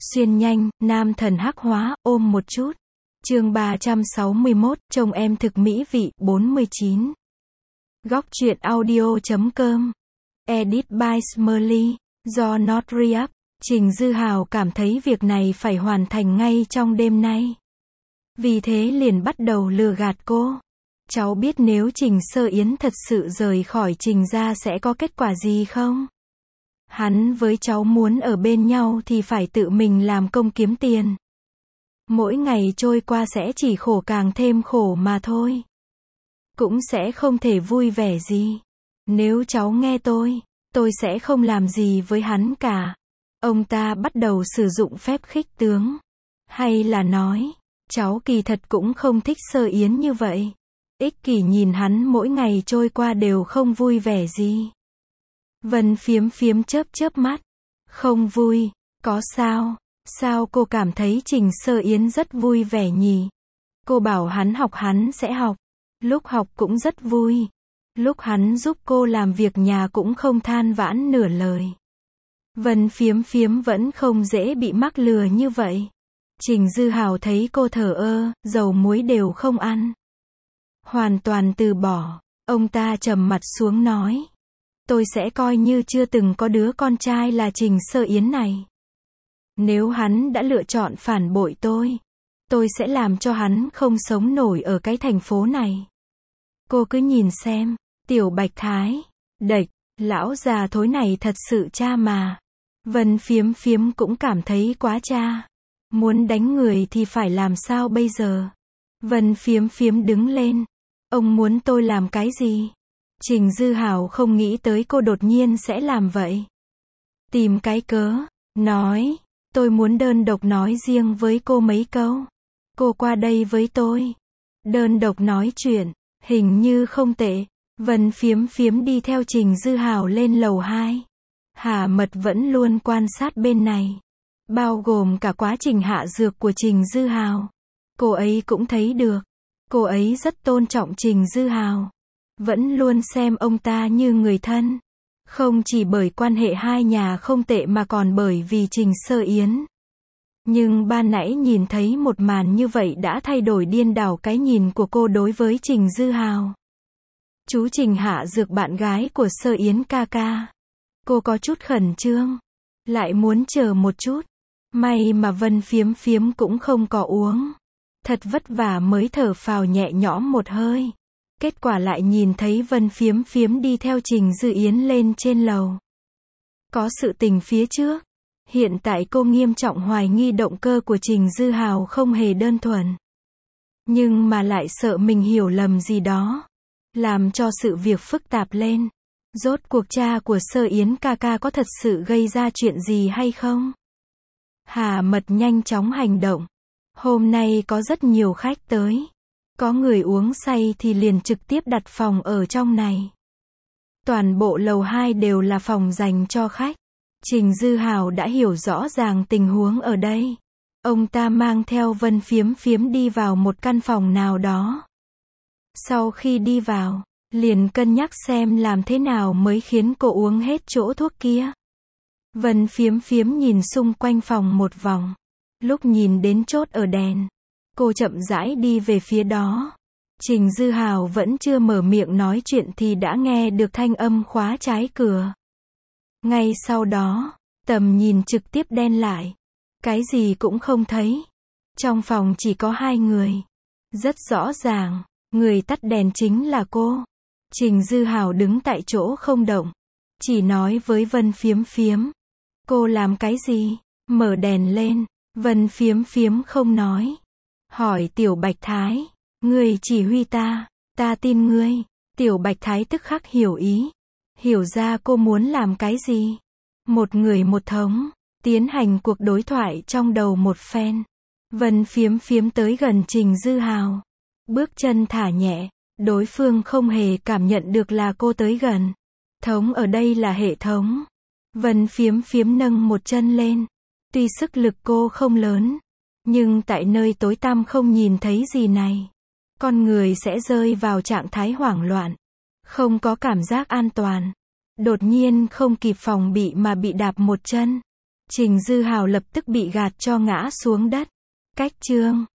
Xuyên nhanh, nam thần hắc hóa, ôm một chút. Chương 361, chồng em thực mỹ vị, 49. Góc truyện audio.com. Edit by Smurly. Do Not Re-up. Trình Dư Hào cảm thấy việc này phải hoàn thành ngay trong đêm nay. Vì thế liền bắt đầu lừa gạt cô. Cháu biết nếu Trình Sơ Yến thật sự rời khỏi Trình gia sẽ có kết quả gì không? Hắn với cháu muốn ở bên nhau thì phải tự mình làm công kiếm tiền. Mỗi ngày trôi qua sẽ chỉ khổ càng thêm khổ mà thôi. Cũng sẽ không thể vui vẻ gì. Nếu cháu nghe tôi sẽ không làm gì với hắn cả. Ông ta bắt đầu sử dụng phép khích tướng. Hay là nói, cháu kỳ thật cũng không thích Sơ Yến như vậy. Ích kỷ nhìn hắn mỗi ngày trôi qua đều không vui vẻ gì. Vân Phiếm Phiếm chớp mắt. Không vui, có sao? Sao cô cảm thấy Trình Sơ Yến rất vui vẻ nhỉ? Cô bảo hắn học hắn sẽ học. Lúc học cũng rất vui. Lúc hắn giúp cô làm việc nhà cũng không than vãn nửa lời. Vân Phiếm Phiếm vẫn không dễ bị mắc lừa như vậy. Trình Dư Hào thấy cô thờ ơ, dầu muối đều không ăn. Hoàn toàn từ bỏ. Ông ta trầm mặt xuống nói. Tôi sẽ coi như chưa từng có đứa con trai là Trình Sơ Yến này. Nếu hắn đã lựa chọn phản bội tôi sẽ làm cho hắn không sống nổi ở cái thành phố này. Cô cứ nhìn xem, Tiểu Bạch Thái, đệch, lão già thối này thật sự cha mà. Vân Phiếm Phiếm cũng cảm thấy quá cha. Muốn đánh người thì phải làm sao bây giờ? Vân Phiếm Phiếm đứng lên. Ông muốn tôi làm cái gì? Trình Dư Hào không nghĩ tới cô đột nhiên sẽ làm vậy. Tìm cái cớ, nói, tôi muốn đơn độc nói riêng với cô mấy câu. Cô qua đây với tôi. Đơn độc nói chuyện, hình như không tệ. Vân Phiếm Phiếm đi theo Trình Dư Hào lên lầu 2. Hà Mật vẫn luôn quan sát bên này. Bao gồm cả quá trình hạ dược của Trình Dư Hào. Cô ấy cũng thấy được. Cô ấy rất tôn trọng Trình Dư Hào. Vẫn luôn xem ông ta như người thân. Không chỉ bởi quan hệ hai nhà không tệ mà còn bởi vì Trình Sơ Yến. Nhưng ban nãy nhìn thấy một màn như vậy đã thay đổi điên đảo cái nhìn của cô đối với Trình Dư Hào. Chú Trình hạ dược bạn gái của Sơ Yến ca ca. Cô có chút khẩn trương. Lại muốn chờ một chút. May mà Vân Phiếm Phiếm cũng không có uống. Thật vất vả mới thở phào nhẹ nhõm một hơi. Kết quả lại nhìn thấy Vân Phiếm Phiếm đi theo Trình Dư Yến lên trên lầu. Có sự tình phía trước. Hiện tại cô nghiêm trọng hoài nghi động cơ của Trình Dư Hào không hề đơn thuần. Nhưng mà lại sợ mình hiểu lầm gì đó. Làm cho sự việc phức tạp lên. Rốt cuộc cha của Sơ Yến ca ca có thật sự gây ra chuyện gì hay không? Hà Mật nhanh chóng hành động. Hôm nay có rất nhiều khách tới. Có người uống say thì liền trực tiếp đặt phòng ở trong này. Toàn bộ lầu 2 đều là phòng dành cho khách. Trình Dư Hào đã hiểu rõ ràng tình huống ở đây. Ông ta mang theo Vân Phiếm Phiếm đi vào một căn phòng nào đó. Sau khi đi vào, liền cân nhắc xem làm thế nào mới khiến cô uống hết chỗ thuốc kia. Vân Phiếm Phiếm nhìn xung quanh phòng một vòng. Lúc nhìn đến chốt ở đèn, cô chậm rãi đi về phía đó. Trình Dư Hào vẫn chưa mở miệng nói chuyện thì đã nghe được thanh âm khóa trái cửa. Ngay sau đó, tầm nhìn trực tiếp đen lại. Cái gì cũng không thấy. Trong phòng chỉ có hai người. Rất rõ ràng, người tắt đèn chính là cô. Trình Dư Hào đứng tại chỗ không động. Chỉ nói với Vân Phiếm Phiếm. Cô làm cái gì? Mở đèn lên. Vân Phiếm Phiếm không nói. Hỏi Tiểu Bạch Thái. Ngươi chỉ huy ta tin ngươi. Tiểu Bạch Thái tức khắc hiểu ý. Hiểu ra cô muốn làm cái gì. Một người một thống. Tiến hành cuộc đối thoại trong đầu một phen. Vân Phiếm Phiếm tới gần Trình Dư Hào. Bước chân thả nhẹ. Đối phương không hề cảm nhận được là cô tới gần. Thống ở đây là hệ thống. Vân Phiếm Phiếm nâng một chân lên. Tuy sức lực cô không lớn. Nhưng tại nơi tối tăm không nhìn thấy gì này. Con người sẽ rơi vào trạng thái hoảng loạn. Không có cảm giác an toàn. Đột nhiên không kịp phòng bị mà bị đạp một chân. Trình Dư Hào lập tức bị gạt cho ngã xuống đất. Cách chương